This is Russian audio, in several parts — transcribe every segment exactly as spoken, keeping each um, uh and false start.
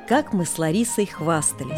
как мы с Ларисой хвастались.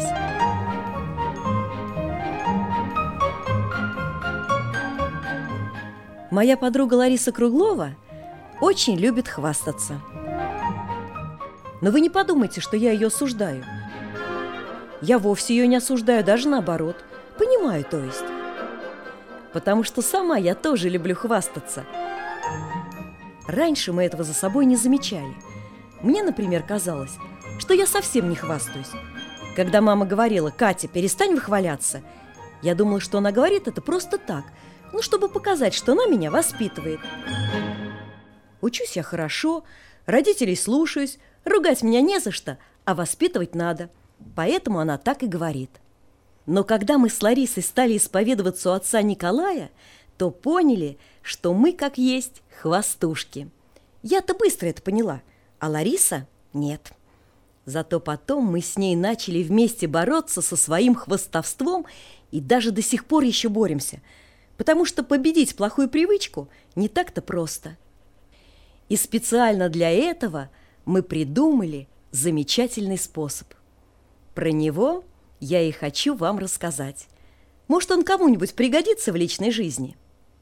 Моя подруга Лариса Круглова очень любит хвастаться. Но вы не подумайте, что я ее осуждаю. Я вовсе ее не осуждаю, даже наоборот. Понимаю, то есть. Потому что сама я тоже люблю хвастаться. Раньше мы этого за собой не замечали. Мне, например, казалось, что я совсем не хвастаюсь. Когда мама говорила: «Катя, перестань выхваляться», я думала, что она говорит это просто так, ну, чтобы показать, что она меня воспитывает. Учусь я хорошо, родителей слушаюсь, ругать меня не за что, а воспитывать надо. Поэтому она так и говорит. Но когда мы с Ларисой стали исповедоваться у отца Николая, то поняли, что мы, как есть, хвастушки. Я-то быстро это поняла, а Лариса – нет. Зато потом мы с ней начали вместе бороться со своим хвастовством и даже до сих пор еще боремся, потому что победить плохую привычку не так-то просто. И специально для этого мы придумали замечательный способ. Про него я и хочу вам рассказать. Может, он кому-нибудь пригодится в личной жизни.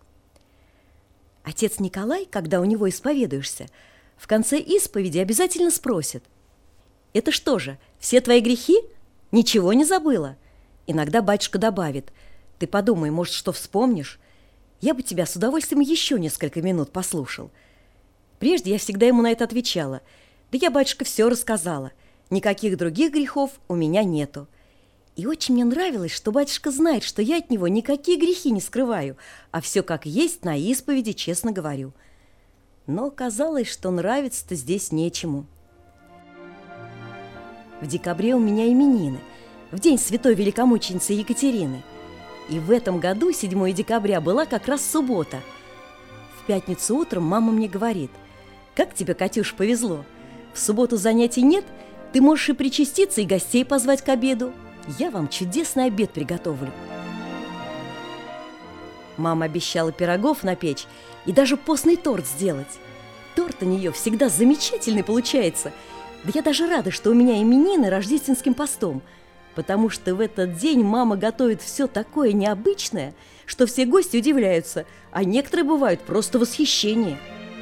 Отец Николай, когда у него исповедуешься, в конце исповеди обязательно спросит: «Это что же, все твои грехи? Ничего не забыла?» Иногда батюшка добавит: «Ты подумай, может, что вспомнишь? Я бы тебя с удовольствием еще несколько минут послушал». Прежде я всегда ему на это отвечала: «Да я, батюшка, все рассказала. Никаких других грехов у меня нету». И очень мне нравилось, что батюшка знает, что я от него никакие грехи не скрываю, а все как есть на исповеди честно говорю. Но казалось, что нравится-то здесь нечему. В декабре у меня именины, в день святой великомученицы Екатерины. И в этом году, седьмого декабря, была как раз суббота. В пятницу утром мама мне говорит: «Как тебе, Катюш, повезло. В субботу занятий нет, ты можешь и причаститься, и гостей позвать к обеду. Я вам чудесный обед приготовлю». Мама обещала пирогов напечь и даже постный торт сделать. Торт у нее всегда замечательный получается. Да я даже рада, что у меня именины рождественским постом, потому что в этот день мама готовит все такое необычное, что все гости удивляются, а некоторые бывают просто в восхищении.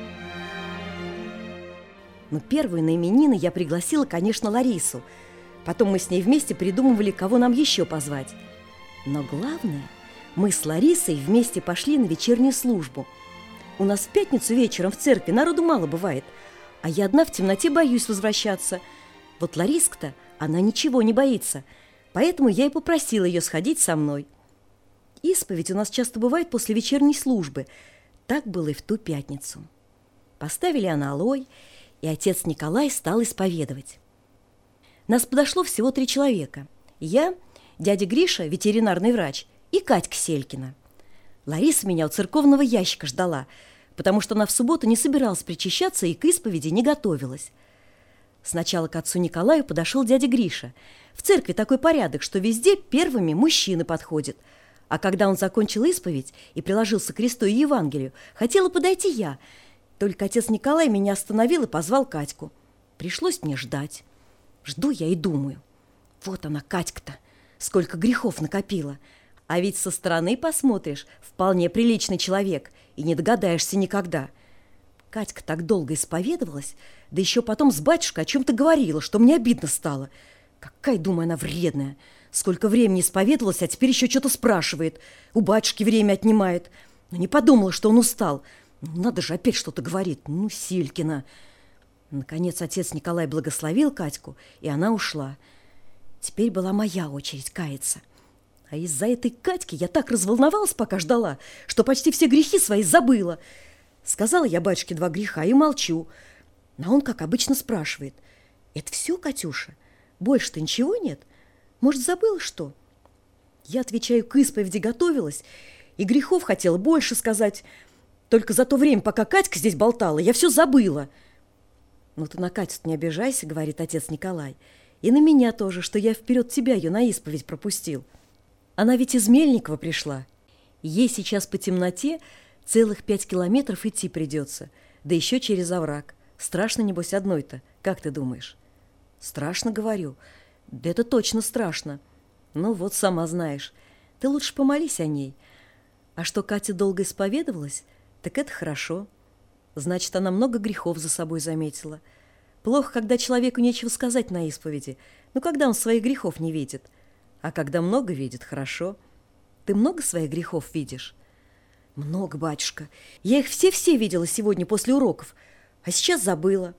Но первую на именины я пригласила, конечно, Ларису. Потом мы с ней вместе придумывали, кого нам еще позвать. Но главное, мы с Ларисой вместе пошли на вечернюю службу. У нас в пятницу вечером в церкви народу мало бывает, а я одна в темноте боюсь возвращаться. Вот Лариска-то, она ничего не боится, поэтому я и попросила ее сходить со мной. Исповедь у нас часто бывает после вечерней службы. Так было и в ту пятницу. Поставили аналой, и отец Николай стал исповедовать. Нас подошло всего три человека. Я, дядя Гриша, ветеринарный врач, и Катька Селькина. Лариса меня у церковного ящика ждала, потому что она в субботу не собиралась причащаться и к исповеди не готовилась. Сначала к отцу Николаю подошел дядя Гриша. В церкви такой порядок, что везде первыми мужчины подходят. А когда он закончил исповедь и приложился к кресту и Евангелию, хотела подойти я. Только отец Николай меня остановил и позвал Катьку. Пришлось мне ждать. Жду я и думаю: вот она, Катька-то, сколько грехов накопила. А ведь со стороны посмотришь, вполне приличный человек, и не догадаешься никогда. Катька так долго исповедовалась, да еще потом с батюшкой о чем-то говорила, что мне обидно стало. Какая, думаю, она вредная. Сколько времени исповедовалась, а теперь еще что-то спрашивает. У батюшки время отнимает. Но не подумала, что он устал. Надо же, опять что-то говорит. Ну, Селькина. Наконец отец Николай благословил Катьку, и она ушла. Теперь была моя очередь каяться. А из-за этой Катьки я так разволновалась, пока ждала, что почти все грехи свои забыла. Сказала я батюшке два греха и молчу. А он, как обычно, спрашивает: «Это все, Катюша? Больше-то ничего нет? Может, забыла что?» Я отвечаю: к исповеди готовилась, и грехов хотела больше сказать. Только за то время, пока Катька здесь болтала, я все забыла. «Ну ты на Катю-то не обижайся, — говорит отец Николай, — и на меня тоже, что я вперед тебя ее на исповедь пропустил. Она ведь из Мельникова пришла. Ей сейчас по темноте целых пять километров идти придется, да еще через овраг. Страшно, небось, одной-то, как ты думаешь?» Страшно, говорю. Да это точно страшно. Ну вот, сама знаешь. Ты лучше помолись о ней. А что Катя долго исповедовалась, так это хорошо. Значит, она много грехов за собой заметила. Плохо, когда человеку нечего сказать на исповеди. Ну, когда он своих грехов не видит. А когда много видит, хорошо. Ты много своих грехов видишь? Много, батюшка. Я их все-все видела сегодня после уроков, а сейчас забыла.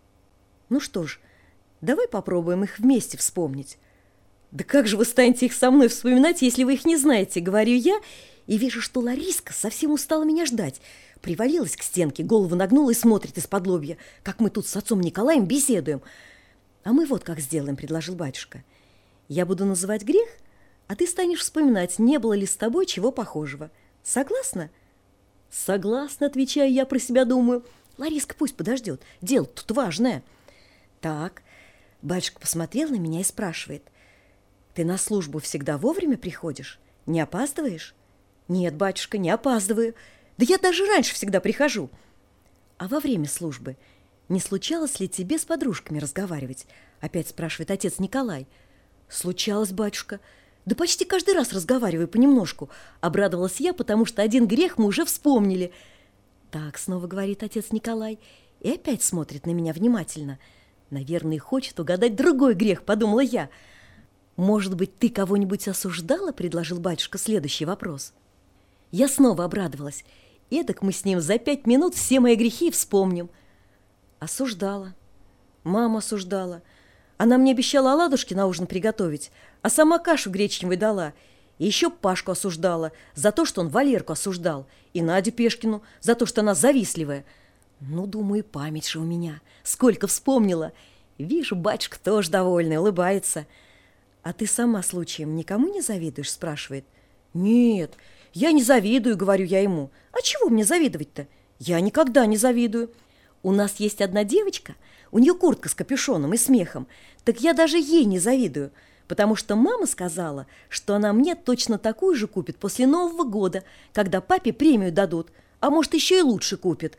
Ну что ж, давай попробуем их вместе вспомнить. Да как же вы станете их со мной вспоминать, если вы их не знаете, говорю я, и вижу, что Лариска совсем устала меня ждать. Привалилась к стенке, голову нагнула и смотрит из-под лобья, как мы тут с отцом Николаем беседуем. А мы вот как сделаем, предложил батюшка. Я буду называть грех, а ты станешь вспоминать, не было ли с тобой чего похожего. Согласна? Согласна, отвечаю я, про себя думаю. Лариска пусть подождет, дело тут важное. Так, батюшка посмотрел на меня и спрашивает. Ты на службу всегда вовремя приходишь? Не опаздываешь? Нет, батюшка, не опаздываю. Да я даже раньше всегда прихожу. А во время службы не случалось ли тебе с подружками разговаривать? Опять спрашивает отец Николай. Случалось, батюшка. Да почти каждый раз разговариваю понемножку. Обрадовалась я, потому что один грех мы уже вспомнили. Так, снова говорит отец Николай, и опять смотрит на меня внимательно. Наверное, хочет угадать другой грех, подумала я. Может быть, ты кого-нибудь осуждала, предложил батюшка следующий вопрос. Я снова обрадовалась. Эдак мы с ним за пять минут все мои грехи вспомним. Осуждала. Мама осуждала. Она мне обещала оладушки на ужин приготовить, а сама кашу гречневой дала. И еще Пашку осуждала за то, что он Валерку осуждал, и Надю Пешкину за то, что она завистливая. Ну, думаю, память же у меня. Сколько вспомнила. Вижу, батюшка тоже довольный, улыбается. А ты сама случаем никому не завидуешь, спрашивает. Нет, я не завидую, говорю я ему. А чего мне завидовать-то? Я никогда не завидую. У нас есть одна девочка, у нее куртка с капюшоном и смехом. Так я даже ей не завидую, потому что мама сказала, что она мне точно такую же купит после Нового года, когда папе премию дадут, а может, еще и лучше купит.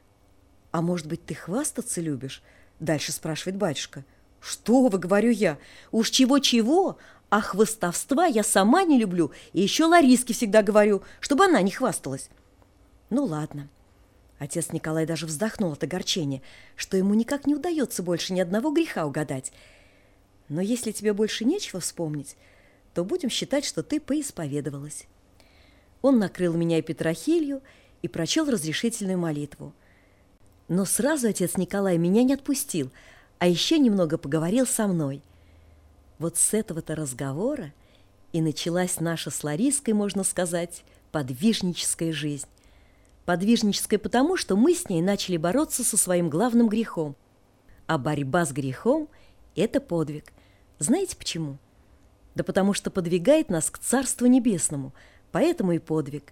А может быть, ты хвастаться любишь? Дальше спрашивает батюшка. Что вы, говорю я, уж чего-чего, а хвастовства я сама не люблю, и еще Лариске всегда говорю, чтобы она не хвасталась. Ну, ладно. Отец Николай даже вздохнул от огорчения, что ему никак не удается больше ни одного греха угадать. Но если тебе больше нечего вспомнить, то будем считать, что ты поисповедовалась. Он накрыл меня эпитрахилью и прочел разрешительную молитву. Но сразу отец Николай меня не отпустил, а еще немного поговорил со мной. Вот с этого-то разговора и началась наша с Лариской, можно сказать, подвижническая жизнь. Подвижническая потому, что мы с ней начали бороться со своим главным грехом. А борьба с грехом – это подвиг. Знаете почему? Да потому что подвигает нас к Царству Небесному, поэтому и подвиг.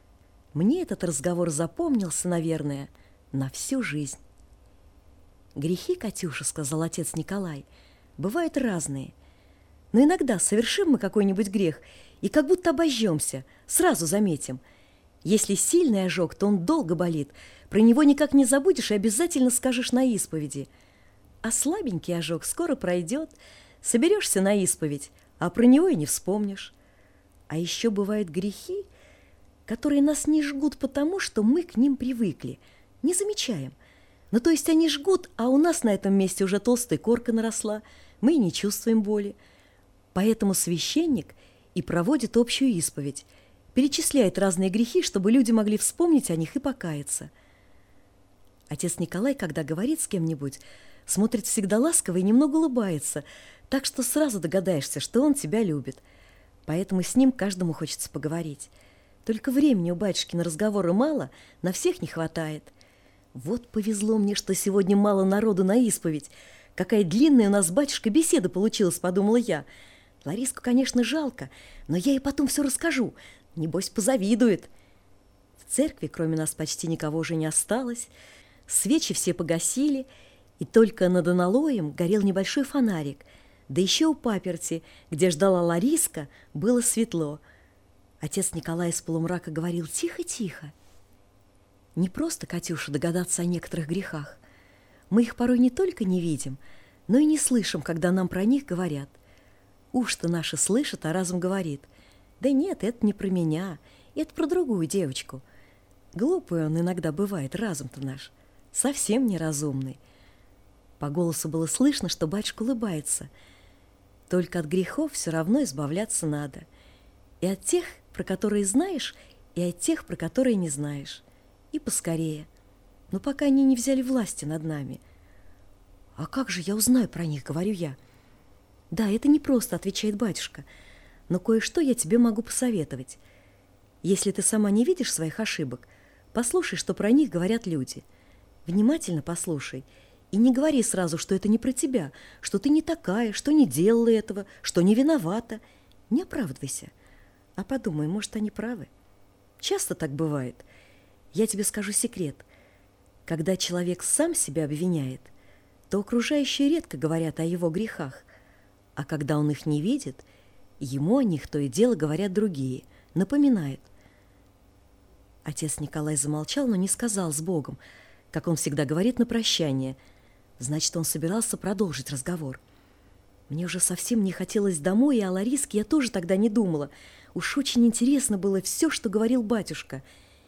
Мне этот разговор запомнился, наверное, на всю жизнь. «Грехи, Катюша, — сказал отец Николай, — бывают разные. Но иногда совершим мы какой-нибудь грех и как будто обожжемся, сразу заметим. Если сильный ожог, то он долго болит, про него никак не забудешь и обязательно скажешь на исповеди. А слабенький ожог скоро пройдет, соберешься на исповедь, а про него и не вспомнишь. А еще бывают грехи, которые нас не жгут потому, что мы к ним привыкли, не замечаем. Ну, то есть они жгут, а у нас на этом месте уже толстая корка наросла, мы и не чувствуем боли. Поэтому священник и проводит общую исповедь, перечисляет разные грехи, чтобы люди могли вспомнить о них и покаяться. Отец Николай, когда говорит с кем-нибудь, смотрит всегда ласково и немного улыбается, так что сразу догадаешься, что он тебя любит. Поэтому с ним каждому хочется поговорить. Только времени у батюшки на разговоры мало, на всех не хватает. Вот повезло мне, что сегодня мало народу на исповедь. Какая длинная у нас с батюшкой беседа получилась, подумала я. Лариску, конечно, жалко, но я ей потом все расскажу. Небось, позавидует. В церкви кроме нас почти никого уже не осталось. Свечи все погасили, и только над аналоем горел небольшой фонарик. Да еще у паперти, где ждала Лариска, было светло. Отец Николай из полумрака говорил тихо-тихо. Не просто, Катюша, догадаться о некоторых грехах. Мы их порой не только не видим, но и не слышим, когда нам про них говорят. Уж-то наши слышат, а разум говорит: да нет, это не про меня, это про другую девочку. Глупый он иногда бывает, разум-то наш, совсем неразумный. По голосу было слышно, что батюшка улыбается. Только от грехов все равно избавляться надо. И от тех, про которые знаешь, и от тех, про которые не знаешь. И поскорее. Но пока они не взяли власти над нами. А как же я узнаю про них, говорю я. Да, это непросто, отвечает батюшка, но кое-что я тебе могу посоветовать. Если ты сама не видишь своих ошибок, послушай, что про них говорят люди. Внимательно послушай и не говори сразу, что это не про тебя, что ты не такая, что не делала этого, что не виновата. Не оправдывайся, а подумай, может, они правы. Часто так бывает. Я тебе скажу секрет. Когда человек сам себя обвиняет, то окружающие редко говорят о его грехах, а когда он их не видит, ему о них то и дело говорят другие, напоминают. Отец Николай замолчал, но не сказал «с Богом», как он всегда говорит на прощание. Значит, он собирался продолжить разговор. Мне уже совсем не хотелось домой, и о Лариске я тоже тогда не думала. Уж очень интересно было все, что говорил батюшка.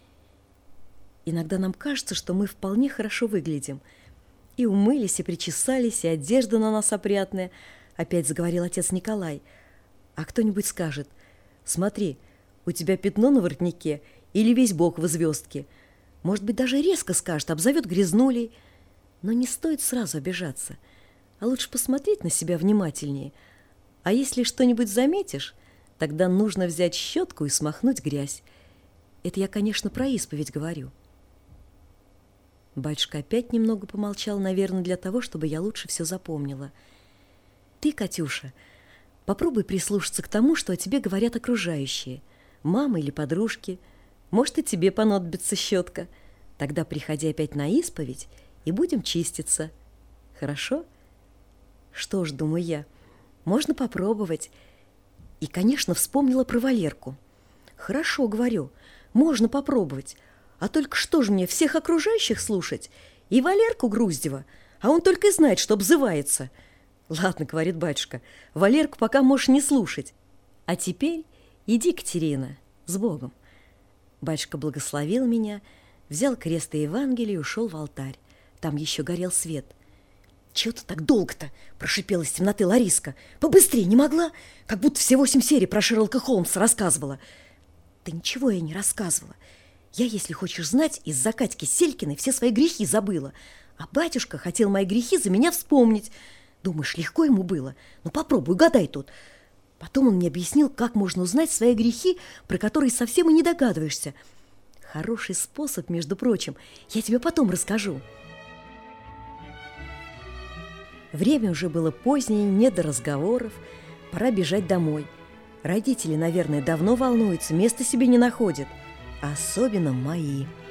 Иногда нам кажется, что мы вполне хорошо выглядим. И умылись, и причесались, и одежда на нас опрятная, опять заговорил отец Николай. А кто-нибудь скажет: смотри, у тебя пятно на воротнике или весь бок в звездке. Может быть, даже резко скажет, обзовет грязнулей. Но не стоит сразу обижаться, а лучше посмотреть на себя внимательнее. А если что-нибудь заметишь, тогда нужно взять щетку и смахнуть грязь. Это я, конечно, про исповедь говорю. Батюшка опять немного помолчал, наверное, для того, чтобы я лучше все запомнила. Ты, Катюша, попробуй прислушаться к тому, что о тебе говорят окружающие, мама или подружки. Может, и тебе понадобится щетка. Тогда приходи опять на исповедь, и будем чиститься. Хорошо? Что ж, думаю я, можно попробовать. И, конечно, вспомнила про Валерку. Хорошо, говорю, можно попробовать. А только что же мне, всех окружающих слушать? И Валерку Груздева, а он только и знает, что обзывается. Ладно, говорит батюшка, Валерку пока можешь не слушать. А теперь иди, Катерина, с Богом. Батюшка благословил меня, взял крест и Евангелие и ушел в алтарь. Там еще горел свет. «Чего ты так долго-то?» – прошипела из темноты Лариска. «Побыстрее не могла? Как будто все восемь серий про Шерлока Холмса рассказывала». «Да ничего я не рассказывала. Я, если хочешь знать, из-за Катьки Селькиной все свои грехи забыла. А батюшка хотел мои грехи за меня вспомнить. Думаешь, легко ему было? Ну попробуй, угадай тут». Потом он мне объяснил, как можно узнать свои грехи, про которые совсем и не догадываешься. Хороший способ, между прочим. Я тебе потом расскажу. Время уже было позднее, не до разговоров. Пора бежать домой. Родители, наверное, давно волнуются, места себе не находят. А особенно мои.